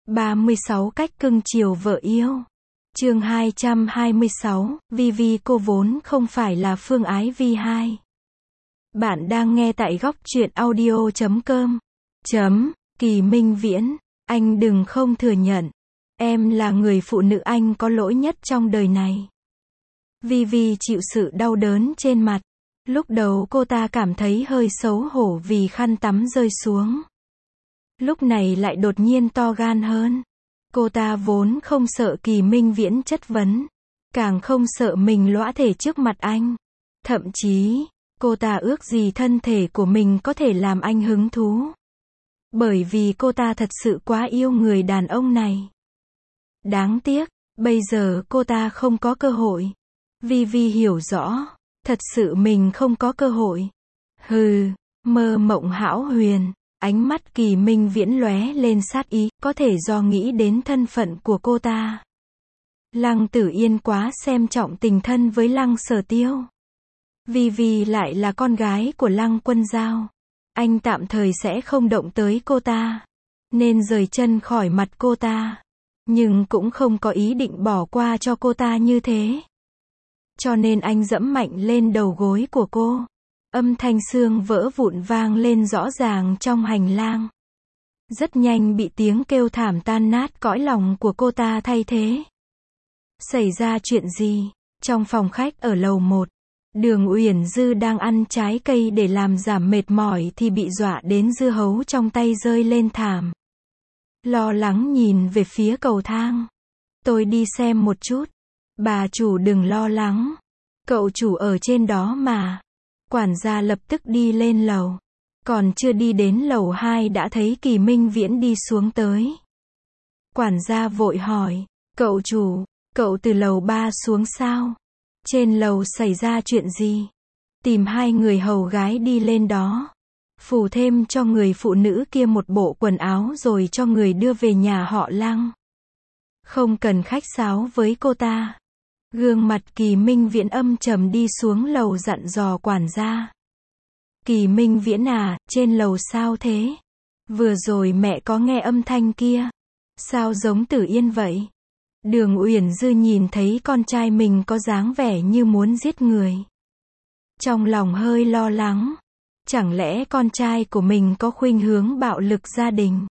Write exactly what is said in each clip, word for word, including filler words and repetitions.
ba mươi sáu cách cưng chiều vợ yêu. Chương hai trăm hai mươi sáu, Vivi cô vốn không phải là Phương Ái Vi hai. Bạn đang nghe tại góc truyện audio chấm com. Chấm, Kỳ Minh Viễn, anh đừng không thừa nhận. Em là người phụ nữ anh có lỗi nhất trong đời này. Vivi chịu sự đau đớn trên mặt. Lúc đầu cô ta cảm thấy hơi xấu hổ vì khăn tắm rơi xuống. Lúc này lại đột nhiên to gan hơn. Cô ta vốn không sợ Kỳ Minh Viễn chất vấn, càng không sợ mình lõa thể trước mặt anh. Thậm chí, cô ta ước gì thân thể của mình có thể làm anh hứng thú. Bởi vì cô ta thật sự quá yêu người đàn ông này. Đáng tiếc, bây giờ cô ta không có cơ hội. Vivi hiểu rõ, thật sự mình không có cơ hội. Hừ, mơ mộng hão huyền. Ánh mắt Kỳ Minh Viễn lóe lên sát ý, có thể do nghĩ đến thân phận của cô ta. Lăng Tử Yên quá xem trọng tình thân với Lăng Sở Tiêu. Vivi lại là con gái của Lăng Quân Giao. Anh tạm thời sẽ không động tới cô ta, nên rời chân khỏi mặt cô ta. Nhưng cũng không có ý định bỏ qua cho cô ta như thế. Cho nên anh dẫm mạnh lên đầu gối của cô. Âm thanh xương vỡ vụn vang lên rõ ràng trong hành lang. Rất nhanh bị tiếng kêu thảm tan nát cõi lòng của cô ta thay thế. Xảy ra chuyện gì? Trong phòng khách ở lầu một, Đường Uyển Dư đang ăn trái cây để làm giảm mệt mỏi thì bị dọa đến dưa hấu trong tay rơi lên thảm. Lo lắng nhìn về phía cầu thang. Tôi đi xem một chút. Bà chủ đừng lo lắng. Cậu chủ ở trên đó mà. Quản gia lập tức đi lên lầu. Còn chưa đi đến lầu hai đã thấy Kỳ Minh Viễn đi xuống tới. Quản gia vội hỏi, cậu chủ, cậu từ lầu ba xuống sao? Trên lầu xảy ra chuyện gì? Tìm hai người hầu gái đi lên đó. Phủ thêm cho người phụ nữ kia một bộ quần áo rồi cho người đưa về nhà họ Lăng. Không cần khách sáo với cô ta. Gương mặt Kỳ Minh Viễn âm trầm đi xuống lầu dặn dò quản gia. Kỳ Minh Viễn à, trên lầu sao thế? Vừa rồi mẹ có nghe âm thanh kia. Sao giống Tử Yên vậy? Đường Uyển Dư nhìn thấy con trai mình có dáng vẻ như muốn giết người. Trong lòng hơi lo lắng. Chẳng lẽ con trai của mình có khuynh hướng bạo lực gia đình?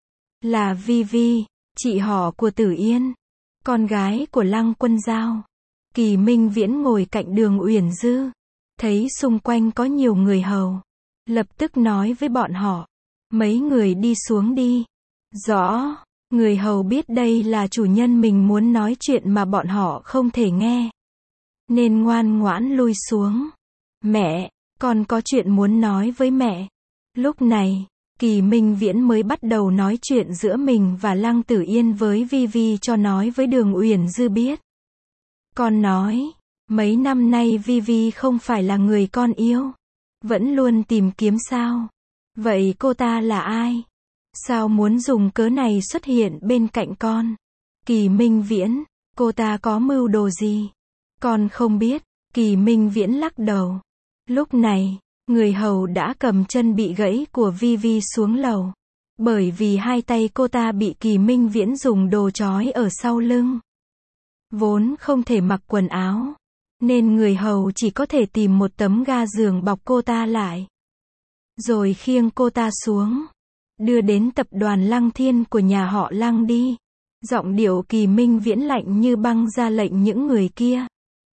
Là Vivi, chị họ của Tử Yên, con gái của Lăng Quân Giao. Kỳ Minh Viễn ngồi cạnh Đường Uyển Dư, thấy xung quanh có nhiều người hầu, lập tức nói với bọn họ, mấy người đi xuống đi. Rõ, người hầu biết đây là chủ nhân mình muốn nói chuyện mà bọn họ không thể nghe, nên ngoan ngoãn lui xuống. Mẹ, con có chuyện muốn nói với mẹ. Lúc này, Kỳ Minh Viễn mới bắt đầu nói chuyện giữa mình và Lăng Tử Yên với Vivi cho nói với Đường Uyển Dư biết. Con nói, mấy năm nay Vivi không phải là người con yêu. Vẫn luôn tìm kiếm sao? Vậy cô ta là ai? Sao muốn dùng cớ này xuất hiện bên cạnh con? Kỳ Minh Viễn, cô ta có mưu đồ gì? Con không biết. Kỳ Minh Viễn lắc đầu. Lúc này, người hầu đã cầm chân bị gãy của Vivi xuống lầu. Bởi vì hai tay cô ta bị Kỳ Minh Viễn dùng đồ trói ở sau lưng. Vốn không thể mặc quần áo, nên người hầu chỉ có thể tìm một tấm ga giường bọc cô ta lại. Rồi khiêng cô ta xuống, đưa đến tập đoàn Lăng Thiên của nhà họ Lăng đi. Giọng điệu Kỳ Minh Viễn lạnh như băng ra lệnh những người kia.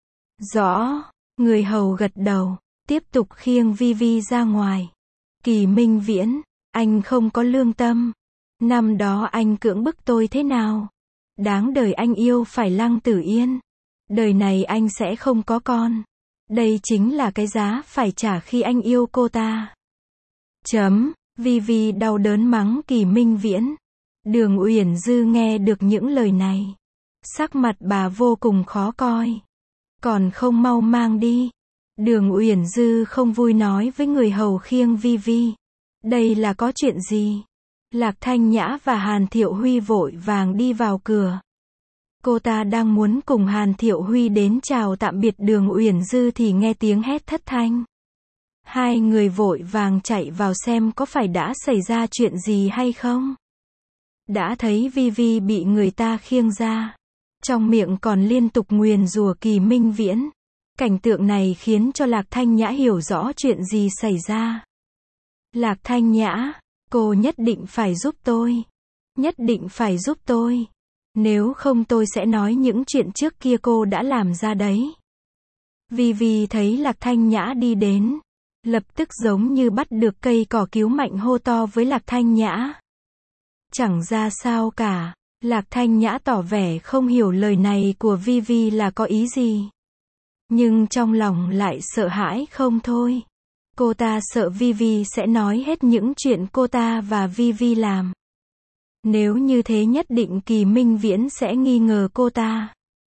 Rõ, người hầu gật đầu, tiếp tục khiêng Vivi ra ngoài. Kỳ Minh Viễn, anh không có lương tâm. Năm đó anh cưỡng bức tôi thế nào? Đáng đời anh yêu phải Lăng Tử Yên. Đời này anh sẽ không có con. Đây chính là cái giá phải trả khi anh yêu cô ta. Chấm, Vivi đau đớn mắng Kỳ Minh Viễn. Đường Uyển Dư nghe được những lời này. Sắc mặt bà vô cùng khó coi. Còn không mau mang đi. Đường Uyển Dư không vui nói với người hầu khiêng Vivi. Đây là có chuyện gì? Lạc Thanh Nhã và Hàn Thiệu Huy vội vàng đi vào cửa. Cô ta đang muốn cùng Hàn Thiệu Huy đến chào tạm biệt Đường Uyển Dư thì nghe tiếng hét thất thanh. Hai người vội vàng chạy vào xem có phải đã xảy ra chuyện gì hay không. đã thấy Vi Vi bị người ta khiêng ra. Trong miệng còn liên tục nguyền rủa Kỳ Minh Viễn. Cảnh tượng này khiến cho Lạc Thanh Nhã hiểu rõ chuyện gì xảy ra. Lạc Thanh Nhã, cô nhất định phải giúp tôi. Nhất định phải giúp tôi. Nếu không tôi sẽ nói những chuyện trước kia cô đã làm ra đấy. Vi Vi thấy Lạc Thanh Nhã đi đến. Lập tức giống như bắt được cây cỏ cứu mạnh hô to với Lạc Thanh Nhã. Chẳng ra sao cả. Lạc Thanh Nhã tỏ vẻ không hiểu lời này của Vi Vi là có ý gì. Nhưng trong lòng lại sợ hãi không thôi. Cô ta sợ Vi Vi sẽ nói hết những chuyện cô ta và Vi Vi làm. Nếu như thế nhất định Kỳ Minh Viễn sẽ nghi ngờ cô ta.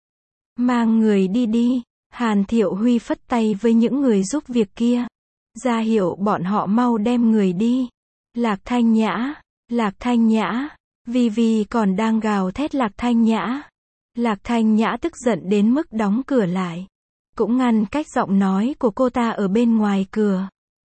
Mang người đi đi. Hàn Thiệu Huy phất tay với những người giúp việc kia. Ra hiệu bọn họ mau đem người đi. Lạc Thanh Nhã, Lạc Thanh Nhã, Vi Vi còn đang gào thét Lạc Thanh Nhã. Lạc Thanh Nhã tức giận đến mức đóng cửa lại. Cũng ngăn cách giọng nói của cô ta ở bên ngoài cửa.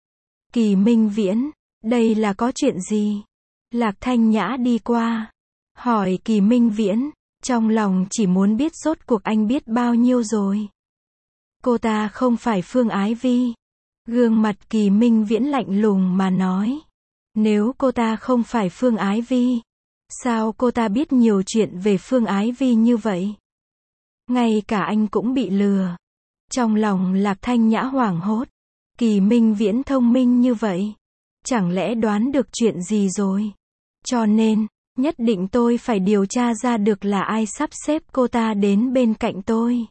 Kỳ Minh Viễn, đây là có chuyện gì? Lạc Thanh Nhã đi qua. Hỏi Kỳ Minh Viễn, trong lòng chỉ muốn biết rốt cuộc anh biết bao nhiêu rồi. Cô ta không phải Phương Ái Vi. Gương mặt Kỳ Minh Viễn lạnh lùng mà nói. Nếu cô ta không phải Phương Ái Vi, sao cô ta biết nhiều chuyện về Phương Ái Vi như vậy? Ngay cả anh cũng bị lừa. Trong lòng Lạc Thanh Nhã hoảng hốt. Kỳ Minh Viễn thông minh như vậy. Chẳng lẽ đoán được chuyện gì rồi? Cho nên, nhất định tôi phải điều tra ra được là ai sắp xếp cô ta đến bên cạnh tôi.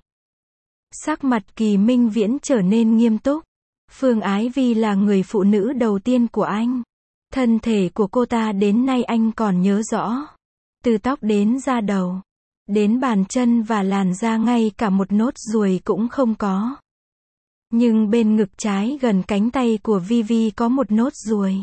Sắc mặt Kỳ Minh Viễn trở nên nghiêm túc. Phương Ái Vi là người phụ nữ đầu tiên của anh. Thân thể của cô ta đến nay anh còn nhớ rõ. Từ tóc đến da đầu, đến bàn chân và làn da ngay cả một nốt ruồi cũng không có. Nhưng bên ngực trái gần cánh tay của Vi Vi có một nốt ruồi.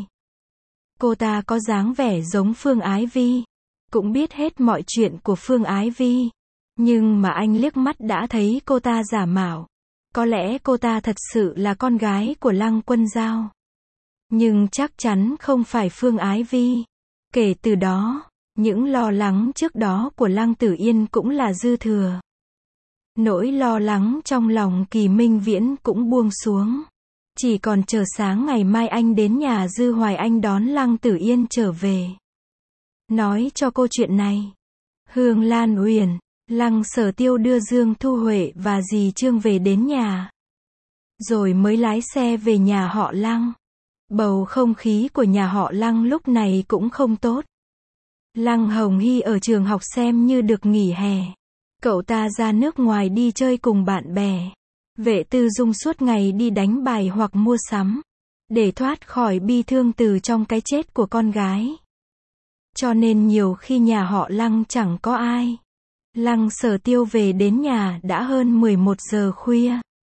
Cô ta có dáng vẻ giống Phương Ái Vi. Cũng biết hết mọi chuyện của Phương Ái Vi. Nhưng mà anh liếc mắt đã thấy cô ta giả mạo. Có lẽ cô ta thật sự là con gái của Lăng Quân Giao. Nhưng chắc chắn không phải Phương Ái Vi. Kể từ đó, những lo lắng trước đó của Lăng Tử Yên cũng là dư thừa. Nỗi lo lắng trong lòng Kỳ Minh Viễn cũng buông xuống. Chỉ còn chờ sáng ngày mai anh đến nhà Dư Hoài Anh đón Lăng Tử Yên trở về. Nói cho cô chuyện này. Hương Lan Uyển, Lăng Sở Tiêu đưa Dương Thu Huệ và dì Trương về đến nhà. Rồi mới lái xe về nhà họ Lăng. Bầu không khí của nhà họ Lăng lúc này cũng không tốt. Lăng Hồng Hy ở trường học xem như được nghỉ hè. Cậu ta ra nước ngoài đi chơi cùng bạn bè. Vệ Tư Dung suốt ngày đi đánh bài hoặc mua sắm. Để thoát khỏi bi thương từ trong cái chết của con gái. Cho nên nhiều khi nhà họ Lăng chẳng có ai. Lăng Sở Tiêu về đến nhà đã hơn mười một giờ khuya.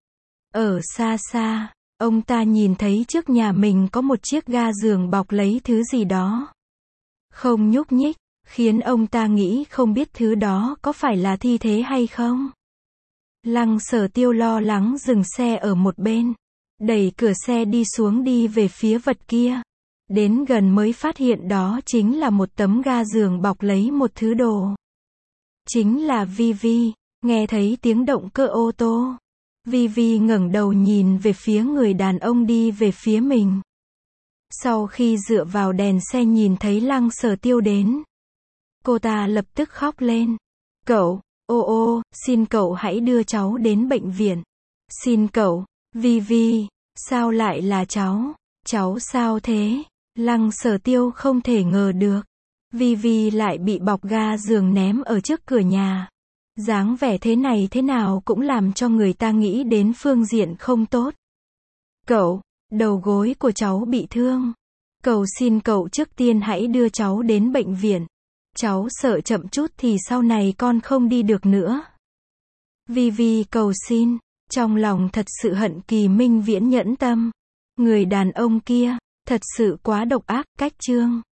Ở xa xa, ông ta nhìn thấy trước nhà mình có một chiếc ga giường bọc lấy thứ gì đó. Không nhúc nhích, khiến ông ta nghĩ không biết thứ đó có phải là thi thể hay không. Lăng Sở Tiêu lo lắng dừng xe ở một bên. Đẩy cửa xe đi xuống đi về phía vật kia. Đến gần mới phát hiện đó chính là một tấm ga giường bọc lấy một thứ đồ. Chính là Vi Vi. Nghe thấy tiếng động cơ ô tô. Vi Vi ngẩng đầu nhìn về phía người đàn ông đi về phía mình. Sau khi dựa vào đèn xe nhìn thấy Lăng Sở Tiêu đến. Cô ta lập tức khóc lên. Cậu, ô ô, xin cậu hãy đưa cháu đến bệnh viện. Xin cậu, Vi Vi, sao lại là cháu? Cháu sao thế? Lăng Sở Tiêu không thể ngờ được. Vi Vi lại bị bọc ga giường ném ở trước cửa nhà. Dáng vẻ thế này thế nào cũng làm cho người ta nghĩ đến phương diện không tốt. Cậu, đầu gối của cháu bị thương. Cầu xin cậu trước tiên hãy đưa cháu đến bệnh viện. Cháu sợ chậm chút thì sau này con không đi được nữa. Vi Vi cầu xin, trong lòng thật sự hận Kỳ Minh Viễn nhẫn tâm. Người đàn ông kia, thật sự quá độc ác, cách trương.